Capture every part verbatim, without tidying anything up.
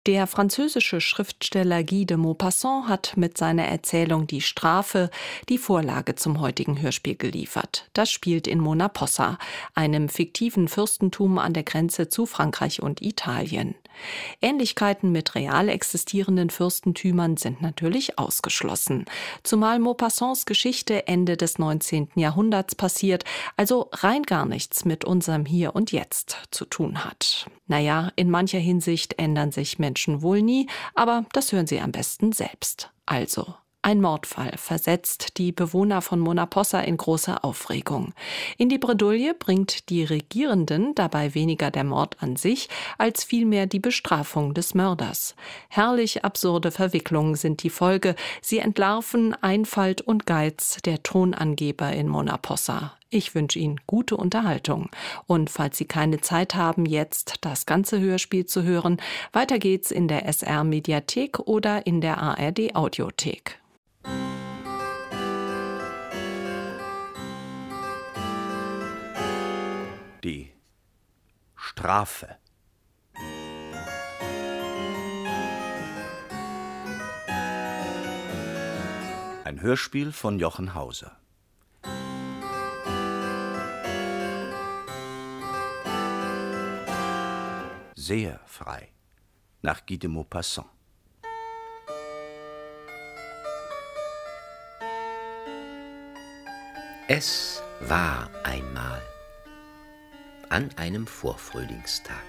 Der französische Schriftsteller Guy de Maupassant hat mit seiner Erzählung Die Strafe die Vorlage zum heutigen Hörspiel geliefert. Das spielt in Mona-Possa, einem fiktiven Fürstentum an der Grenze zu Frankreich und Italien. Ähnlichkeiten mit real existierenden Fürstentümern sind natürlich ausgeschlossen. Zumal Maupassants Geschichte Ende des neunzehnten Jahrhunderts passiert, also rein gar nichts mit unserem Hier und Jetzt zu tun hat. Naja, in mancher Hinsicht ändern sich Menschen wohl nie, aber das hören Sie am besten selbst. Also, ein Mordfall versetzt die Bewohner von Mona-Possa in große Aufregung. In die Bredouille bringt die Regierenden dabei weniger der Mord an sich, als vielmehr die Bestrafung des Mörders. Herrlich absurde Verwicklungen sind die Folge. Sie entlarven Einfalt und Geiz der Thronangeber in Mona-Possa. Ich wünsche Ihnen gute Unterhaltung. Und falls Sie keine Zeit haben, jetzt das ganze Hörspiel zu hören, weiter geht's in der S R-Mediathek oder in der A R D-Audiothek. Die Strafe. Ein Hörspiel von Jochen Hauser. Sehr frei. Nach Guy de Maupassant. Es war einmal an einem Vorfrühlingstag.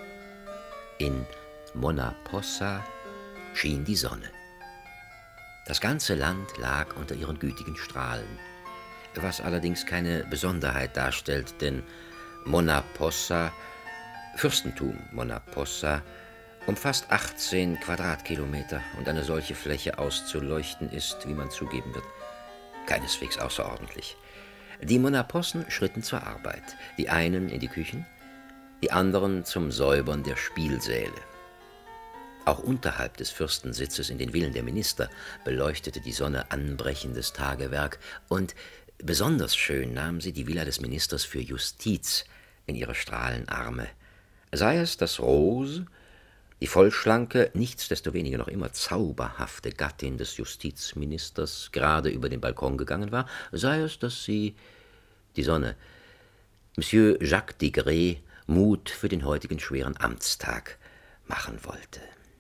In Mona-Possa schien die Sonne. Das ganze Land lag unter ihren gütigen Strahlen, was allerdings keine Besonderheit darstellt, denn Mona-Possa, Fürstentum Mona-Possa, umfasst achtzehn Quadratkilometer und eine solche Fläche auszuleuchten ist, wie man zugeben wird, keineswegs außerordentlich. Die Mona-Possen schritten zur Arbeit, die einen in die Küchen, die anderen zum Säubern der Spielsäle. Auch unterhalb des Fürstensitzes in den Villen der Minister beleuchtete die Sonne anbrechendes Tagewerk und besonders schön nahm sie die Villa des Ministers für Justiz in ihre Strahlenarme. Sei es, dass Rose, die vollschlanke, nichtsdestoweniger noch immer zauberhafte Gattin des Justizministers, gerade über den Balkon gegangen war, sei es, dass sie, die Sonne, Monsieur Jacques Degré Mut für den heutigen schweren Amtstag machen wollte.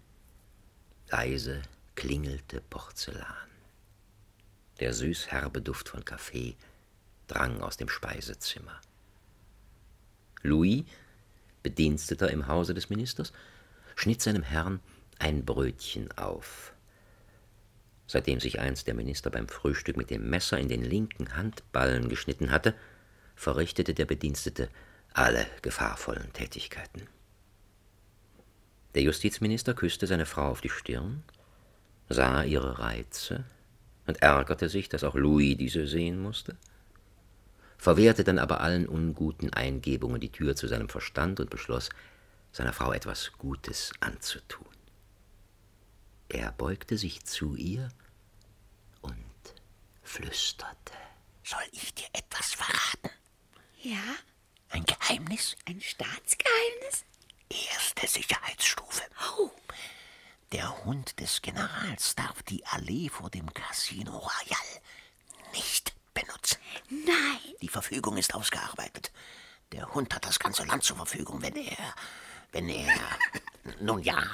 Leise klingelte Porzellan. Der süß-herbe Duft von Kaffee drang aus dem Speisezimmer. Louis, Bediensteter im Hause des Ministers, schnitt seinem Herrn ein Brötchen auf. Seitdem sich einst der Minister beim Frühstück mit dem Messer in den linken Handballen geschnitten hatte, verrichtete der Bedienstete alle gefahrvollen Tätigkeiten. Der Justizminister küsste seine Frau auf die Stirn, sah ihre Reize und ärgerte sich, dass auch Louis diese sehen musste, verwehrte dann aber allen unguten Eingebungen die Tür zu seinem Verstand und beschloss, seiner Frau etwas Gutes anzutun. Er beugte sich zu ihr und flüsterte. Soll ich dir etwas verraten? Ja? Ein Geheimnis? Ein Staatsgeheimnis? Erste Sicherheitsstufe. Oh. Der Hund des Generals darf die Allee vor dem Casino Royal nicht benutzen. Nein. Die Verfügung ist ausgearbeitet. Der Hund hat das ganze Land zur Verfügung, wenn er... wenn er... nun ja...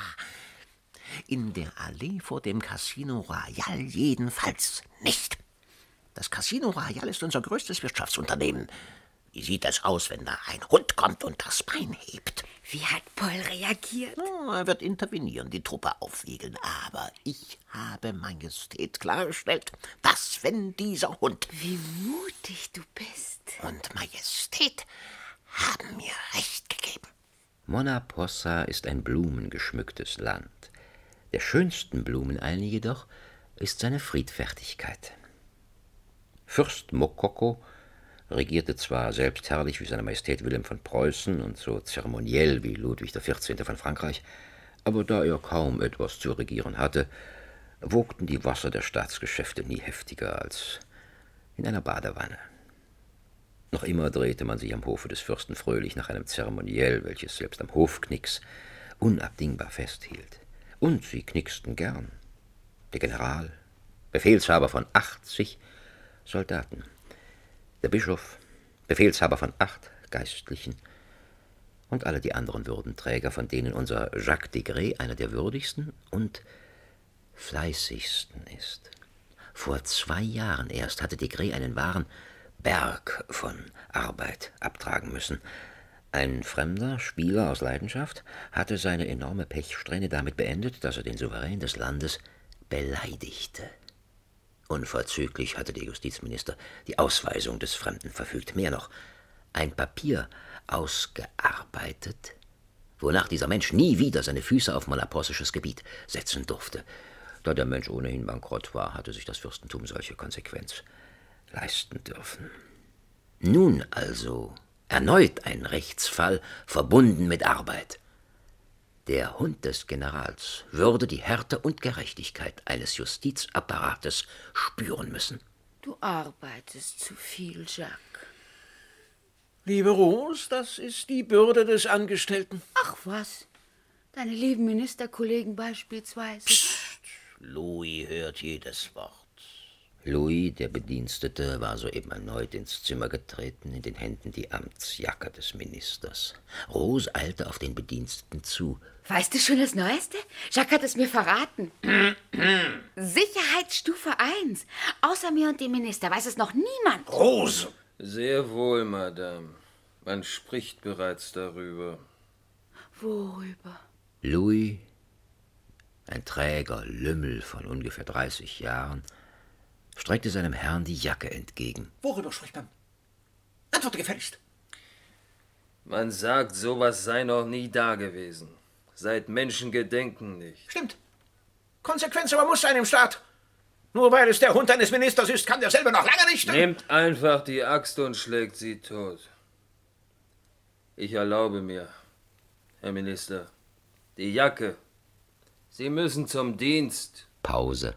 In der Allee vor dem Casino Royal jedenfalls nicht. Das Casino Royal ist unser größtes Wirtschaftsunternehmen. Wie sieht es aus, wenn da ein Hund kommt und das Bein hebt? Wie hat Paul reagiert? Oh, er wird intervenieren, die Truppe aufwiegeln. Aber ich habe Majestät klargestellt, dass wenn dieser Hund... Wie mutig du bist. Und Majestät haben mir recht gegeben. Mona-Possa ist ein blumengeschmücktes Land. Der schönsten Blumen allen jedoch ist seine Friedfertigkeit. Fürst Mokoko regierte zwar selbstherrlich wie seine Majestät Wilhelm von Preußen und so zeremoniell wie Ludwig der Vierzehnte von Frankreich, aber da er kaum etwas zu regieren hatte, wogten die Wasser der Staatsgeschäfte nie heftiger als in einer Badewanne. Noch immer drehte man sich am Hofe des Fürsten fröhlich nach einem Zeremoniell, welches selbst am Hofknicks unabdingbar festhielt. Und sie knicksten gern. Der General, Befehlshaber von achtzig Soldaten. Der Bischof, Befehlshaber von acht Geistlichen. Und alle die anderen Würdenträger, von denen unser Jacques Degré einer der würdigsten und fleißigsten ist. Vor zwei Jahren erst hatte Degré einen wahren Berg von Arbeit abtragen müssen. Ein fremder Spieler aus Leidenschaft hatte seine enorme Pechsträhne damit beendet, dass er den Souverän des Landes beleidigte. Unverzüglich hatte der Justizminister die Ausweisung des Fremden verfügt. Mehr noch, ein Papier ausgearbeitet, wonach dieser Mensch nie wieder seine Füße auf monapossisches Gebiet setzen durfte. Da der Mensch ohnehin bankrott war, hatte sich das Fürstentum solche Konsequenz leisten dürfen. Nun also erneut ein Rechtsfall, verbunden mit Arbeit. Der Hund des Generals würde die Härte und Gerechtigkeit eines Justizapparates spüren müssen. Du arbeitest zu viel, Jacques. Liebe Rose, das ist die Bürde des Angestellten. Ach was, deine lieben Ministerkollegen beispielsweise. Psst, Louis hört jedes Wort. Louis, der Bedienstete, war soeben erneut ins Zimmer getreten, in den Händen die Amtsjacke des Ministers. Rose eilte auf den Bediensteten zu. Weißt du schon das Neueste? Jacques hat es mir verraten. Sicherheitsstufe eins. Außer mir und dem Minister weiß es noch niemand. Rose! Sehr wohl, Madame. Man spricht bereits darüber. Worüber? Louis, ein träger Lümmel von ungefähr dreißig Jahren, streckte seinem Herrn die Jacke entgegen. Worüber spricht man? Antworte gefälligst. Man sagt, sowas sei noch nie dagewesen. Seit Menschengedenken nicht. Stimmt. Konsequenz aber muss sein im Staat. Nur weil es der Hund eines Ministers ist, kann derselbe noch lange nicht... Nehmt einfach die Axt und schlägt sie tot. Ich erlaube mir, Herr Minister, die Jacke. Sie müssen zum Dienst. Pause.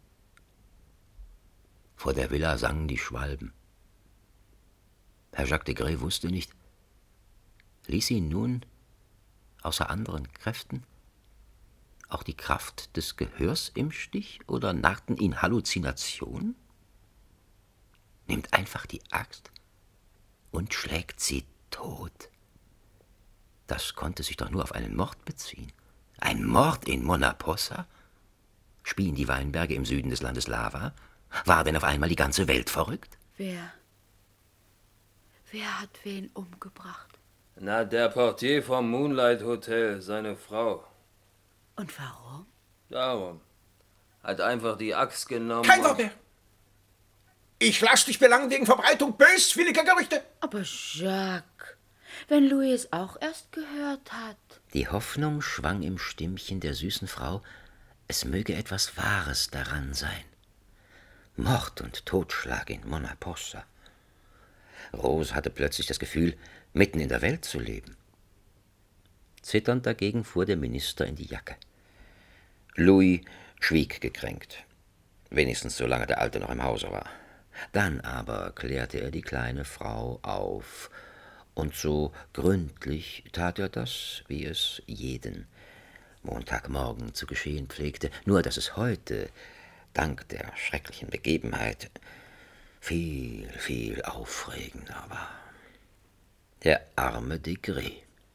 Vor der Villa sangen die Schwalben. Herr Jacques Degré wusste nicht, ließ ihn nun außer anderen Kräften auch die Kraft des Gehörs im Stich oder narrten ihn Halluzinationen? Nimmt einfach die Axt und schlägt sie tot. Das konnte sich doch nur auf einen Mord beziehen. Ein Mord in Monapossa? Spien die Weinberge im Süden des Landes Lava? War denn auf einmal die ganze Welt verrückt? Wer? Wer hat wen umgebracht? Na, der Portier vom Moonlight Hotel, seine Frau. Und warum? Darum. Hat einfach die Axt genommen. Kein Wort mehr. Ich lass dich belangen wegen Verbreitung böswilliger Gerüchte. Aber Jacques, wenn Louis es auch erst gehört hat. Die Hoffnung schwang im Stimmchen der süßen Frau, es möge etwas Wahres daran sein. Mord und Totschlag in Monapossa. Rose hatte plötzlich das Gefühl, mitten in der Welt zu leben. Zitternd dagegen fuhr der Minister in die Jacke. Louis schwieg gekränkt, wenigstens solange der Alte noch im Hause war. Dann aber klärte er die kleine Frau auf, und so gründlich tat er das, wie es jeden Montagmorgen zu geschehen pflegte, nur dass es heute, dank der schrecklichen Begebenheit, viel, viel aufregender war. Der arme Degré.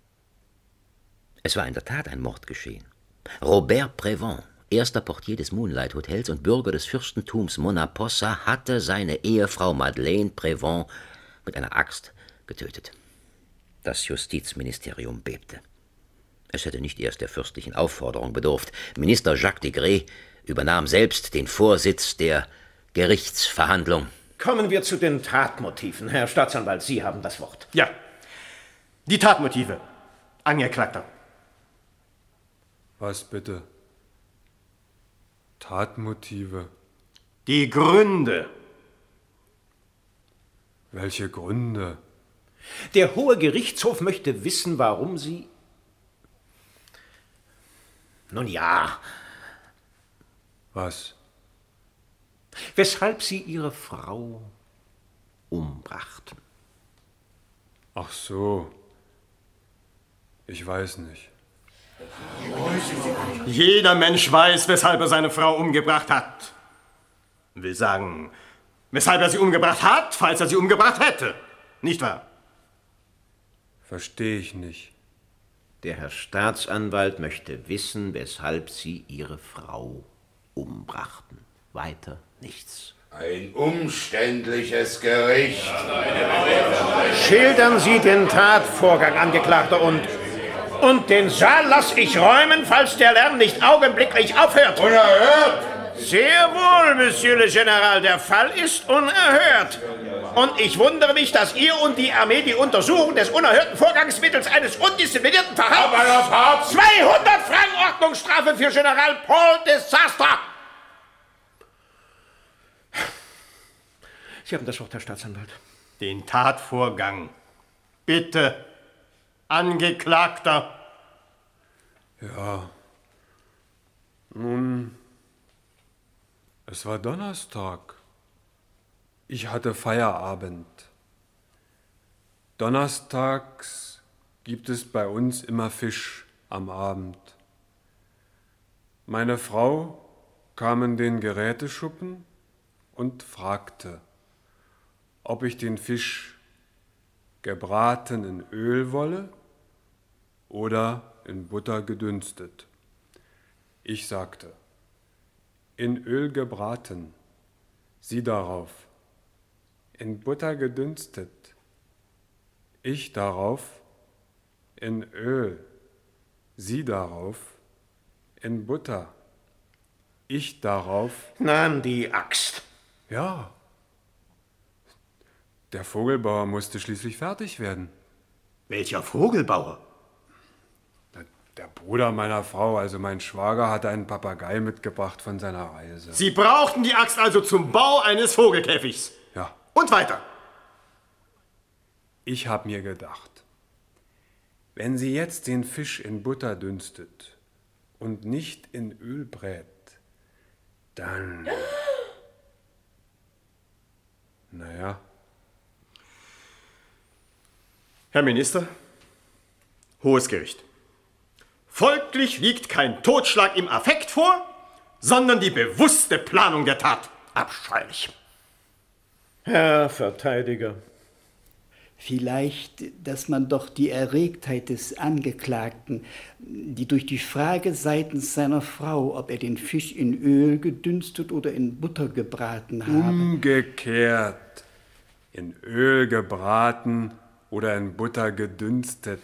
Es war in der Tat ein Mord geschehen. Robert Prévent, erster Portier des Moonlight Hotels und Bürger des Fürstentums Monapossa, hatte seine Ehefrau Madeleine Prévent mit einer Axt getötet. Das Justizministerium bebte. Es hätte nicht erst der fürstlichen Aufforderung bedurft. Minister Jacques Degré übernahm selbst den Vorsitz der Gerichtsverhandlung. Kommen wir zu den Tatmotiven. Herr Staatsanwalt, Sie haben das Wort. Ja, die Tatmotive. Angeklagter. Was bitte? Tatmotive. Die Gründe. Welche Gründe? Der Hohe Gerichtshof möchte wissen, warum Sie... Nun ja. Was? Weshalb Sie Ihre Frau umbrachten. Ach so. Ich weiß nicht. Jeder Mensch weiß, weshalb er seine Frau umgebracht hat. Will sagen, weshalb er sie umgebracht hat, falls er sie umgebracht hätte. Nicht wahr? Verstehe ich nicht. Der Herr Staatsanwalt möchte wissen, weshalb Sie Ihre Frau umbrachten. Weiter nichts. Ein umständliches Gericht. Schildern Sie den Tatvorgang, Angeklagter, und, und den Saal lasse ich räumen, falls der Lärm nicht augenblicklich aufhört. Unerhört! Sehr wohl, Monsieur le Général, der Fall ist unerhört. Und ich wundere mich, dass ihr und die Armee die Untersuchung des unerhörten Vorgangs mittels eines undisziplinierten Verhaltens... zweihundert Franken Ordnungsstrafe für General Paul Desastre! Sie haben das Wort, Herr Staatsanwalt. Den Tatvorgang. Bitte, Angeklagter. Ja. Nun, es war Donnerstag. Ich hatte Feierabend. Donnerstags gibt es bei uns immer Fisch am Abend. Meine Frau kam in den Geräteschuppen und fragte, ob ich den Fisch gebraten in Öl wolle oder in Butter gedünstet. Ich sagte, in Öl gebraten. Sie darauf, in Butter gedünstet. Ich darauf, in Öl. Sie darauf, in Butter. Ich darauf. Nahm die Axt. Ja. Der Vogelbauer musste schließlich fertig werden. Welcher Vogelbauer? Der Bruder meiner Frau, also mein Schwager, hatte einen Papagei mitgebracht von seiner Reise. Sie brauchten die Axt also zum Bau eines Vogelkäfigs. Ja. Und weiter. Ich habe mir gedacht, wenn sie jetzt den Fisch in Butter dünstet und nicht in Öl brät, dann... Naja. Herr Minister, Hohes Gericht. Folglich liegt kein Totschlag im Affekt vor, sondern die bewusste Planung der Tat. Abscheulich. Herr Verteidiger. Vielleicht, dass man doch die Erregtheit des Angeklagten, die durch die Frage seitens seiner Frau, ob er den Fisch in Öl gedünstet oder in Butter gebraten habe. Umgekehrt. In Öl gebraten oder in Butter gedünstet.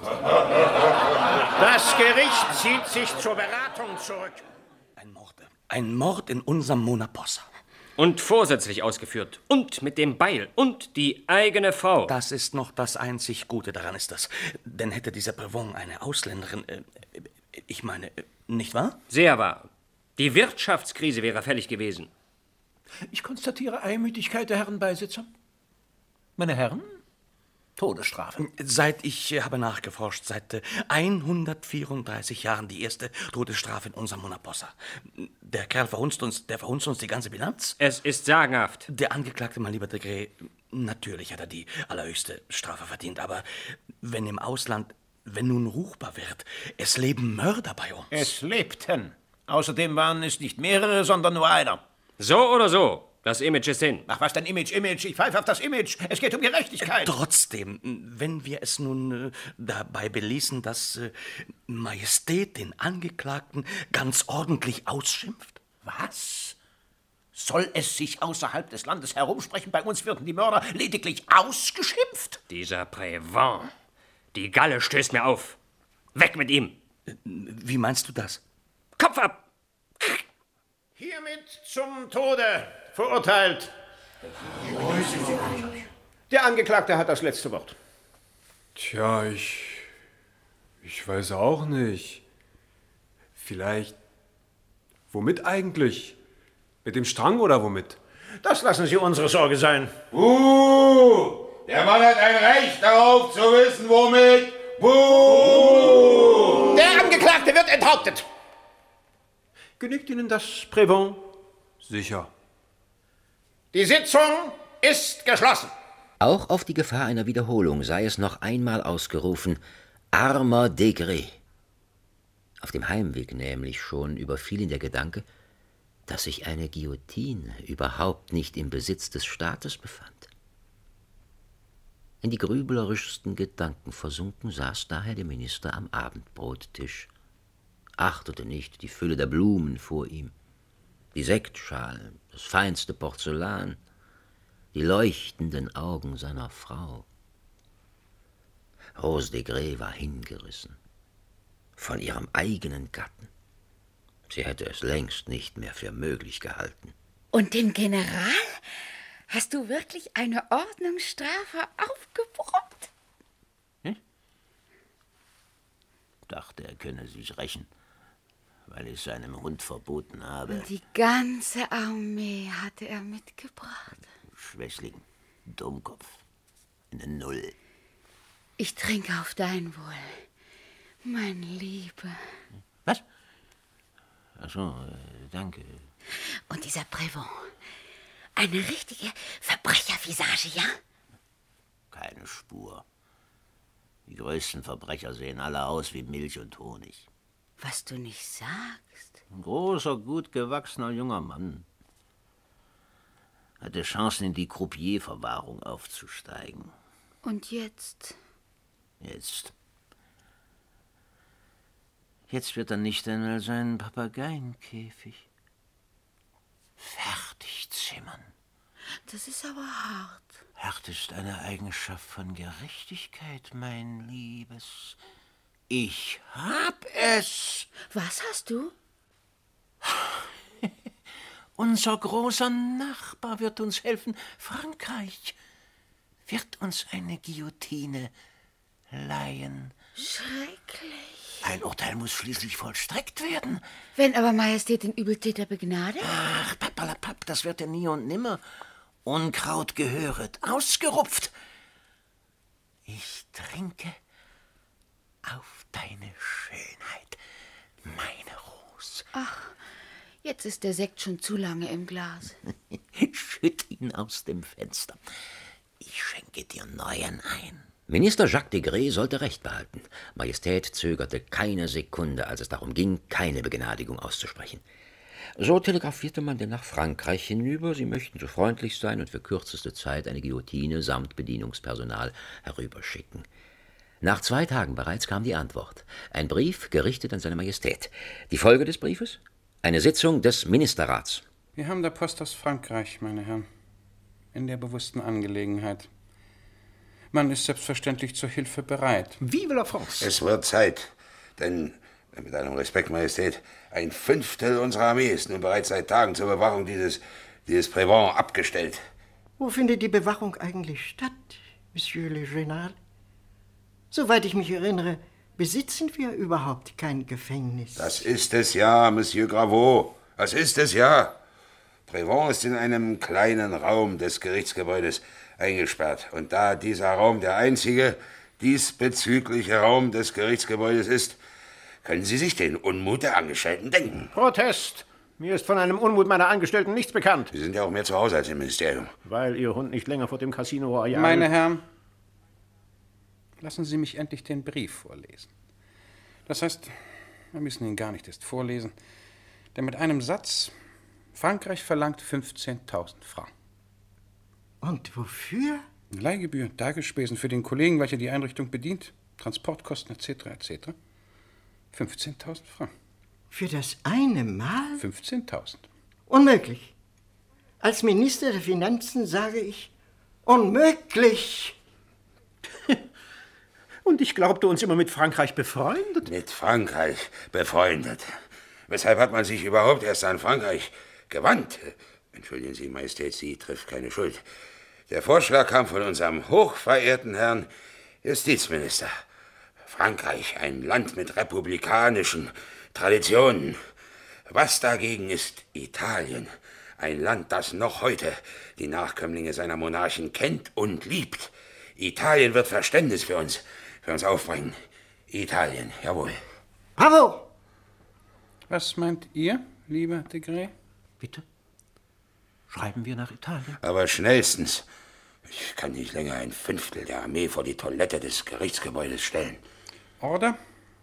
Das Gericht zieht sich zur Beratung zurück. Ein Mord. Ein Mord in unserem Mona Possa. Und vorsätzlich ausgeführt. Und mit dem Beil. Und die eigene Frau. Das ist noch das einzig Gute daran, ist das. Denn hätte dieser Prevent eine Ausländerin... Äh, ich meine, äh, nicht wahr? Sehr wahr. Die Wirtschaftskrise wäre fällig gewesen. Ich konstatiere Einmütigkeit der Herren Beisitzer. Meine Herren, Todesstrafe. Seit ich äh, habe nachgeforscht, seit äh, hundertvierunddreißig Jahren die erste Todesstrafe in unserem Mona Possa. Der Kerl verhunzt uns, der verhunzt uns die ganze Bilanz. Es ist sagenhaft. Der Angeklagte, mein lieber Degré, natürlich hat er die allerhöchste Strafe verdient, aber wenn im Ausland, wenn nun ruchbar wird, es leben Mörder bei uns. Es lebten. Außerdem waren es nicht mehrere, sondern nur einer. So oder so. Das Image ist hin. Ach, was denn Image, Image? Ich pfeife auf das Image. Es geht um Gerechtigkeit. Trotzdem, wenn wir es nun äh, dabei beließen, dass äh, Majestät den Angeklagten ganz ordentlich ausschimpft. Was? Soll es sich außerhalb des Landes herumsprechen? Bei uns würden die Mörder lediglich ausgeschimpft. Dieser Prevent. Die Galle stößt mir auf. Weg mit ihm. Wie meinst du das? Kopf ab! Hiermit zum Tode verurteilt. Der Angeklagte hat das letzte Wort. Tja, ich... Ich weiß auch nicht. Vielleicht... Womit eigentlich? Mit dem Strang oder womit? Das lassen Sie unsere Sorge sein. Buh! Der Mann hat ein Recht darauf zu wissen, womit. Buh! Der Angeklagte wird enthauptet. Genügt Ihnen das, Prevent? Sicher. Die Sitzung ist geschlossen. Auch auf die Gefahr einer Wiederholung sei es noch einmal ausgerufen: Armer Degré. Auf dem Heimweg nämlich schon überfiel ihn der Gedanke, dass sich eine Guillotine überhaupt nicht im Besitz des Staates befand. In die grüblerischsten Gedanken versunken saß daher der Minister am Abendbrottisch, achtete nicht die Fülle der Blumen vor ihm, die Sektschalen, das feinste Porzellan, die leuchtenden Augen seiner Frau. Rose de Grey war hingerissen von ihrem eigenen Gatten. Sie hätte es längst nicht mehr für möglich gehalten. Und den General? Hast du wirklich eine Ordnungsstrafe aufgebrummt? Hm? Dachte, er könne sich rächen, weil ich seinem Hund verboten habe. Und die ganze Armee hatte er mitgebracht. Schwächling, Dummkopf, eine Null. Ich trinke auf dein Wohl, mein Liebe. Was? Ach so, äh, danke. Und dieser Prévent, eine richtige Verbrechervisage, ja? Keine Spur. Die größten Verbrecher sehen alle aus wie Milch und Honig. Was du nicht sagst. Ein großer, gut gewachsener junger Mann. Hatte Chancen, in die Croupier-Verwahrung aufzusteigen. Und jetzt? Jetzt. Jetzt wird er nicht einmal seinen Papageienkäfig fertig zimmern. Das ist aber hart. Hart ist eine Eigenschaft von Gerechtigkeit, mein Liebes. Ich hab es. Was hast du? Unser großer Nachbar wird uns helfen. Frankreich wird uns eine Guillotine leihen. Schrecklich. Ein Urteil muss schließlich vollstreckt werden. Wenn aber Majestät den Übeltäter begnadigt? Ach, pappalapapp, das wird er nie und nimmer. Unkraut gehöret, ausgerupft. Ich trinke auf deine Schönheit, meine Rose. Ach, jetzt ist der Sekt schon zu lange im Glas. Schütt ihn aus dem Fenster. Ich schenke dir neuen ein. Minister Jacques de Grey sollte Recht behalten. Majestät zögerte keine Sekunde, als es darum ging, keine Begnadigung auszusprechen. So telegrafierte man denn nach Frankreich hinüber, sie möchten so freundlich sein und für kürzeste Zeit eine Guillotine samt Bedienungspersonal herüberschicken. Nach zwei Tagen bereits kam die Antwort. Ein Brief, gerichtet an seine Majestät. Die Folge des Briefes? Eine Sitzung des Ministerrats. Wir haben der Post aus Frankreich, meine Herren, in der bewussten Angelegenheit. Man ist selbstverständlich zur Hilfe bereit. Vive la France! Es wird Zeit, denn, mit allem Respekt, Majestät, ein Fünftel unserer Armee ist nun bereits seit Tagen zur Bewachung dieses, dieses Prévent abgestellt. Wo findet die Bewachung eigentlich statt, Monsieur le Général? Soweit ich mich erinnere, besitzen wir überhaupt kein Gefängnis. Das ist es ja, Monsieur Graveau. Das ist es ja. Prévent ist in einem kleinen Raum des Gerichtsgebäudes eingesperrt. Und da dieser Raum der einzige diesbezügliche Raum des Gerichtsgebäudes ist, können Sie sich den Unmut der Angestellten denken. Protest! Mir ist von einem Unmut meiner Angestellten nichts bekannt. Sie sind ja auch mehr zu Hause als im Ministerium. Weil Ihr Hund nicht länger vor dem Casino Royal... Meine Herren, lassen Sie mich endlich den Brief vorlesen. Das heißt, wir müssen ihn gar nicht erst vorlesen, denn mit einem Satz: Frankreich verlangt fünfzehntausend Francs. Und wofür? Leihgebühr, Tagesspesen für den Kollegen, welcher die Einrichtung bedient, Transportkosten et cetera et cetera. fünfzehntausend Francs. Für das eine Mal? fünfzehntausend. Unmöglich. Als Minister der Finanzen sage ich, unmöglich. Und ich glaubte uns immer mit Frankreich befreundet. Mit Frankreich befreundet. Weshalb hat man sich überhaupt erst an Frankreich gewandt? Entschuldigen Sie, Majestät, Sie trifft keine Schuld. Der Vorschlag kam von unserem hochverehrten Herrn Justizminister. Frankreich, ein Land mit republikanischen Traditionen. Was dagegen ist Italien? Ein Land, das noch heute die Nachkömmlinge seiner Monarchen kennt und liebt. Italien wird Verständnis für uns, für uns aufbringen. Italien, jawohl. Bravo! Was meint ihr, lieber de Grey? Bitte? Schreiben wir nach Italien? Aber schnellstens. Ich kann nicht länger ein Fünftel der Armee vor die Toilette des Gerichtsgebäudes stellen. Order.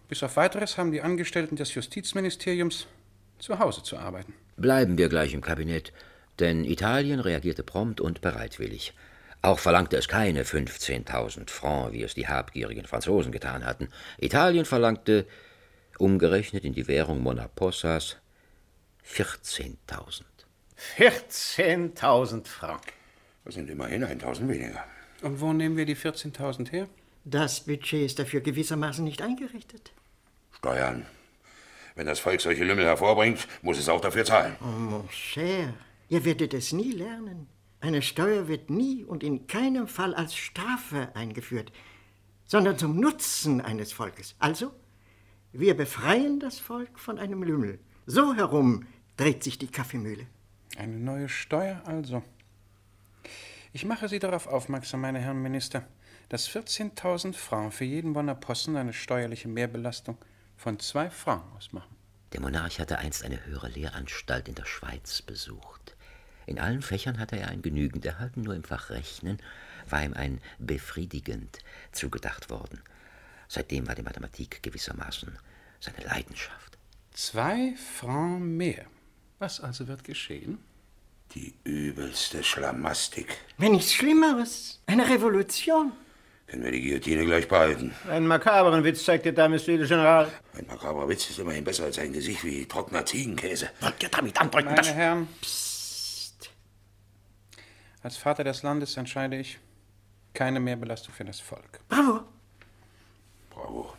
Bis auf Weiteres haben die Angestellten des Justizministeriums zu Hause zu arbeiten. Bleiben wir gleich im Kabinett, denn Italien reagierte prompt und bereitwillig. Auch verlangte es keine fünfzehntausend Francs, wie es die habgierigen Franzosen getan hatten. Italien verlangte, umgerechnet in die Währung Monapossas, vierzehntausend. vierzehntausend Francs. Das sind immerhin eintausend weniger. Und wo nehmen wir die vierzehntausend her? Das Budget ist dafür gewissermaßen nicht eingerichtet. Steuern. Wenn das Volk solche Lümmel hervorbringt, muss es auch dafür zahlen. Oh, mon cher, ihr werdet es nie lernen. Eine Steuer wird nie und in keinem Fall als Strafe eingeführt, sondern zum Nutzen eines Volkes. Also, wir befreien das Volk von einem Lümmel. So herum dreht sich die Kaffeemühle. Eine neue Steuer also. Ich mache Sie darauf aufmerksam, meine Herren Minister, dass vierzehntausend Francs für jeden Bonner Posten eine steuerliche Mehrbelastung von zwei Francs ausmachen. Der Monarch hatte einst eine höhere Lehranstalt in der Schweiz besucht. In allen Fächern hatte er ein Genügend erhalten, nur im Fach Rechnen war ihm ein befriedigend zugedacht worden. Seitdem war die Mathematik gewissermaßen seine Leidenschaft. Zwei Francs mehr. Was also wird geschehen? Die übelste Schlamastik. Wenn nichts Schlimmeres. Eine Revolution. Können wir die Guillotine gleich behalten? Einen makaberen Witz zeigt dir da, Monsieur le General. Ein makaberer Witz ist immerhin besser als ein Gesicht wie trockener Ziegenkäse. Wollt ihr damit andrücken, Meine dass... Herren, Psst. Als Vater des Landes entscheide ich, keine Mehrbelastung für das Volk. Bravo. Bravo.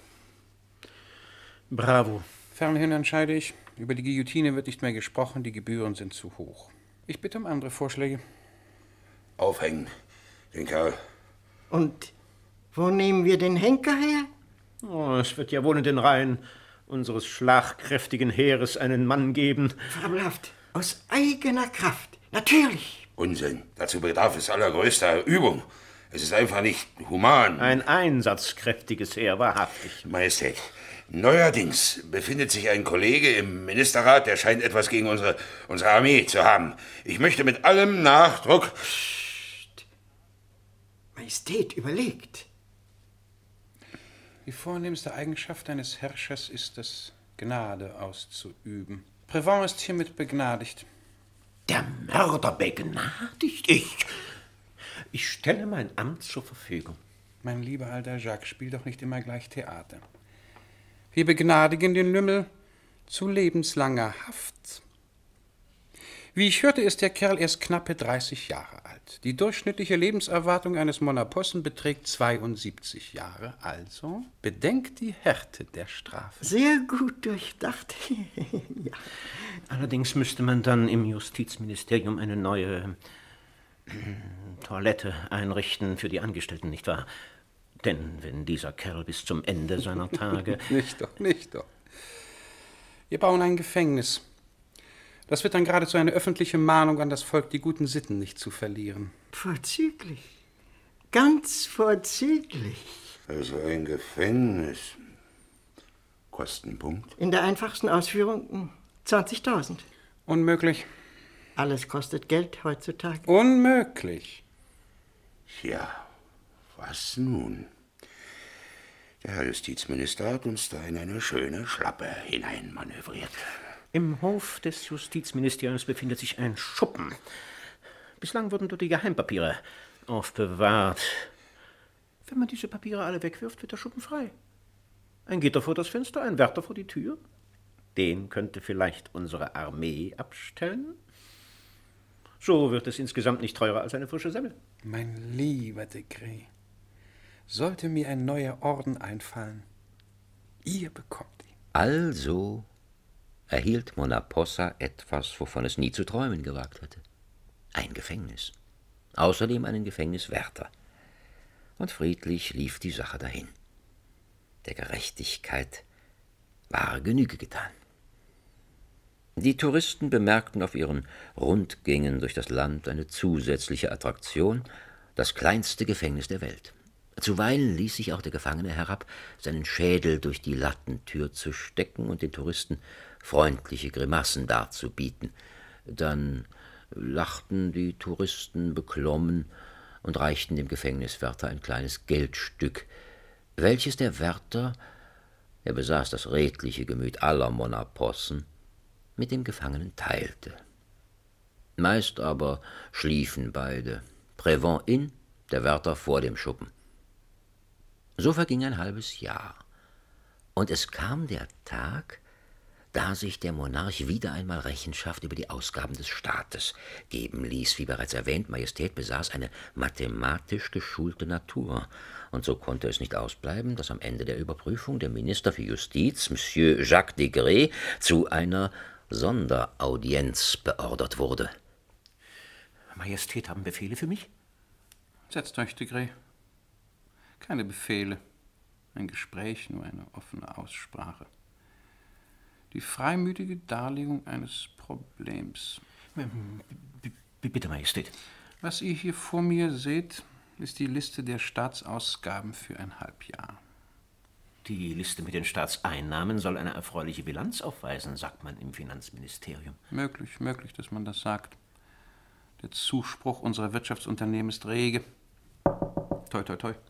Bravo. Fernhin entscheide ich, über die Guillotine wird nicht mehr gesprochen, die Gebühren sind zu hoch. Ich bitte um andere Vorschläge. Aufhängen, den Kerl. Und wo nehmen wir den Henker her? Oh, es wird ja wohl in den Reihen unseres schlagkräftigen Heeres einen Mann geben. Fabelhaft. Aus eigener Kraft. Natürlich. Unsinn. Dazu bedarf es allergrößter Übung. Es ist einfach nicht human. Ein einsatzkräftiges Heer, wahrhaftig. Majestät, neuerdings befindet sich ein Kollege im Ministerrat, der scheint etwas gegen unsere, unsere Armee zu haben. Ich möchte mit allem Nachdruck... Psst. Majestät, überlegt. Die vornehmste Eigenschaft eines Herrschers ist es, Gnade auszuüben. Prévent ist hiermit begnadigt. Der Mörder begnadigt? Ich... Ich stelle mein Amt zur Verfügung. Mein lieber alter Jacques, spiel doch nicht immer gleich Theater. Wir begnadigen den Lümmel zu lebenslanger Haft. Wie ich hörte, ist der Kerl erst knappe dreißig Jahre alt. Die durchschnittliche Lebenserwartung eines Monapossen beträgt zweiundsiebzig Jahre. Also bedenkt die Härte der Strafe. Sehr gut durchdacht. Ja. Allerdings müsste man dann im Justizministerium eine neue äh, Toilette einrichten für die Angestellten, nicht wahr? Denn wenn dieser Kerl bis zum Ende seiner Tage... Nicht doch, nicht doch. Wir bauen ein Gefängnis. Das wird dann geradezu eine öffentliche Mahnung an das Volk, die guten Sitten nicht zu verlieren. Vorzüglich. Ganz vorzüglich. Also ein Gefängnis. Kostenpunkt? In der einfachsten Ausführung zwanzigtausend. Unmöglich. Alles kostet Geld heutzutage. Unmöglich. Ja, was nun? Der Herr Justizminister hat uns da in eine schöne Schlappe hineinmanövriert. Im Hof des Justizministeriums befindet sich ein Schuppen. Bislang wurden dort die Geheimpapiere aufbewahrt. Wenn man diese Papiere alle wegwirft, wird der Schuppen frei. Ein Gitter vor das Fenster, ein Wärter vor die Tür. Den könnte vielleicht unsere Armee abstellen. So wird es insgesamt nicht teurer als eine frische Semmel. Mein lieber Degré, sollte mir ein neuer Orden einfallen, ihr bekommt ihn. Also erhielt Monapossa etwas, wovon es nie zu träumen gewagt hatte. Ein Gefängnis. Außerdem einen Gefängniswärter. Und friedlich lief die Sache dahin. Der Gerechtigkeit war Genüge getan. Die Touristen bemerkten auf ihren Rundgängen durch das Land eine zusätzliche Attraktion, das kleinste Gefängnis der Welt. Zuweilen ließ sich auch der Gefangene herab, seinen Schädel durch die Lattentür zu stecken und den Touristen freundliche Grimassen darzubieten. Dann lachten die Touristen beklommen und reichten dem Gefängniswärter ein kleines Geldstück, welches der Wärter er besaß das redliche Gemüt aller Monapossen, mit dem Gefangenen teilte. Meist aber schliefen beide, Prévent in, der Wärter vor dem Schuppen. So verging ein halbes Jahr, und es kam der Tag, da sich der Monarch wieder einmal Rechenschaft über die Ausgaben des Staates geben ließ. Wie bereits erwähnt, Majestät besaß eine mathematisch geschulte Natur, und so konnte es nicht ausbleiben, dass am Ende der Überprüfung der Minister für Justiz, Monsieur Jacques Degré, zu einer Sonderaudienz beordert wurde. Majestät, haben Befehle für mich? Setzt euch, Degré. Keine Befehle. Ein Gespräch, nur eine offene Aussprache. Die freimütige Darlegung eines Problems. B- b- bitte, Majestät. Was ihr hier vor mir seht, ist die Liste der Staatsausgaben für ein Halbjahr. Die Liste mit den Staatseinnahmen soll eine erfreuliche Bilanz aufweisen, sagt man im Finanzministerium. Möglich, möglich, dass man das sagt. Der Zuspruch unserer Wirtschaftsunternehmen ist rege. Toi, toi, toi.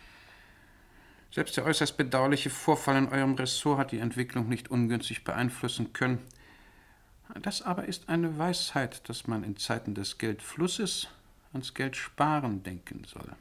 Selbst der äußerst bedauerliche Vorfall in eurem Ressort hat die Entwicklung nicht ungünstig beeinflussen können. Das aber ist eine Weisheit, dass man in Zeiten des Geldflusses ans Geldsparen denken solle.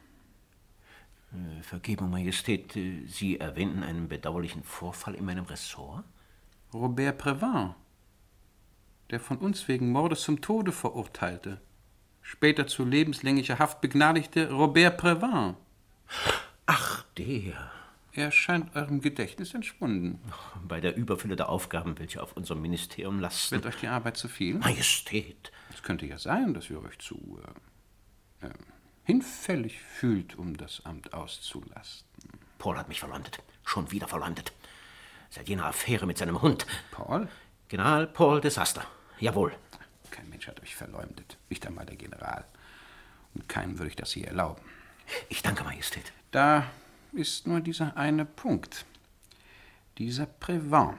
Äh, Vergebung, Majestät, äh, Sie erwähnten einen bedauerlichen Vorfall in meinem Ressort? Robert Prévent, der von uns wegen Mordes zum Tode verurteilte, später zu lebenslänglicher Haft begnadigte Robert Prévent. Ach, der. Er scheint eurem Gedächtnis entschwunden. Bei der Überfülle der Aufgaben, welche auf unserem Ministerium lasten. Wird euch die Arbeit zu viel? Majestät! Es könnte ja sein, dass ihr euch zu äh, äh, hinfällig fühlt, um das Amt auszulasten. Paul hat mich verleumdet. Schon wieder verleumdet. Seit jener Affäre mit seinem Hund. Paul? General Paul Desaster. Jawohl. Kein Mensch hat euch verleumdet. Nicht einmal der General. Und keinem würde ich das hier erlauben. Ich danke, Majestät. Da ist nur dieser eine Punkt. Dieser Prévent.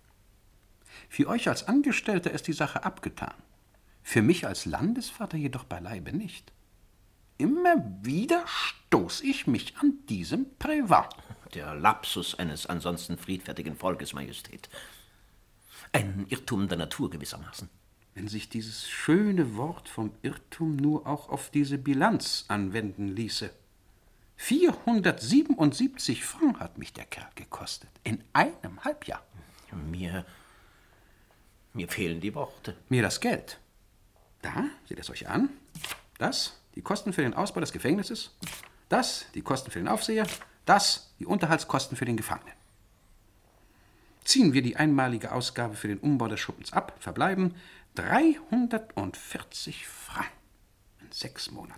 Für euch als Angestellter ist die Sache abgetan. Für mich als Landesvater jedoch beileibe nicht. Immer wieder stoße ich mich an diesem Prévent. Der Lapsus eines ansonsten friedfertigen Volkes, Majestät. Ein Irrtum der Natur gewissermaßen. Wenn sich dieses schöne Wort vom Irrtum nur auch auf diese Bilanz anwenden ließe. vierhundertsiebenundsiebzig Francs hat mich der Kerl gekostet. In einem Halbjahr. Mir, mir fehlen die Worte. Mir das Geld. Da, seht es euch an. Das, die Kosten für den Ausbau des Gefängnisses. Das, die Kosten für den Aufseher. Das, die Unterhaltskosten für den Gefangenen. Ziehen wir die einmalige Ausgabe für den Umbau des Schuppens ab, verbleiben dreihundertvierzig Francs in sechs Monaten.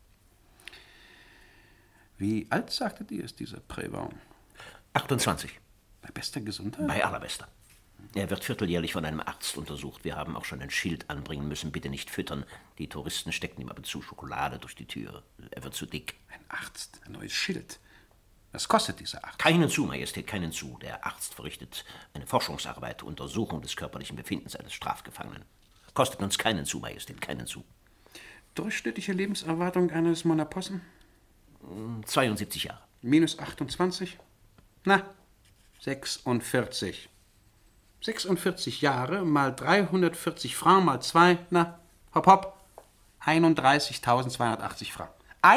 Wie alt, sagtet ihr, ist dieser Prévent? achtundzwanzig. Bei bester Gesundheit? Bei allerbester. Er wird vierteljährlich von einem Arzt untersucht. Wir haben auch schon ein Schild anbringen müssen. Bitte nicht füttern. Die Touristen stecken ihm aber zu Schokolade durch die Tür. Er wird zu dick. Ein Arzt, ein neues Schild. Was kostet dieser Arzt? Keinen zu, Majestät, keinen zu. Der Arzt verrichtet eine Forschungsarbeit, Untersuchung des körperlichen Befindens eines Strafgefangenen. Kostet uns keinen zu, Majestät, keinen zu. Durchschnittliche Lebenserwartung eines Monapossen? zweiundsiebzig Jahre. Minus achtundzwanzig? Na, sechsundvierzig. sechsundvierzig Jahre mal dreihundertvierzig Francs mal zwei, na, hopp, hopp, einunddreißigtausendzweihundertachtzig Francs.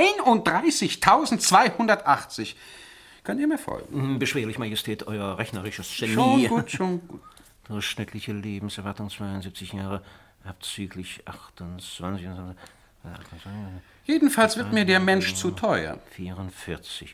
einunddreißigtausendzweihundertachtzig. Könnt ihr mir folgen? Beschwerlich, Majestät, euer rechnerisches Genie. Schon gut, schon gut. Durchschnittliche Lebenserwartung zweiundsiebzig Jahre, abzüglich achtundzwanzig. Jedenfalls wird mir der Mensch zu teuer. vierundvierzig.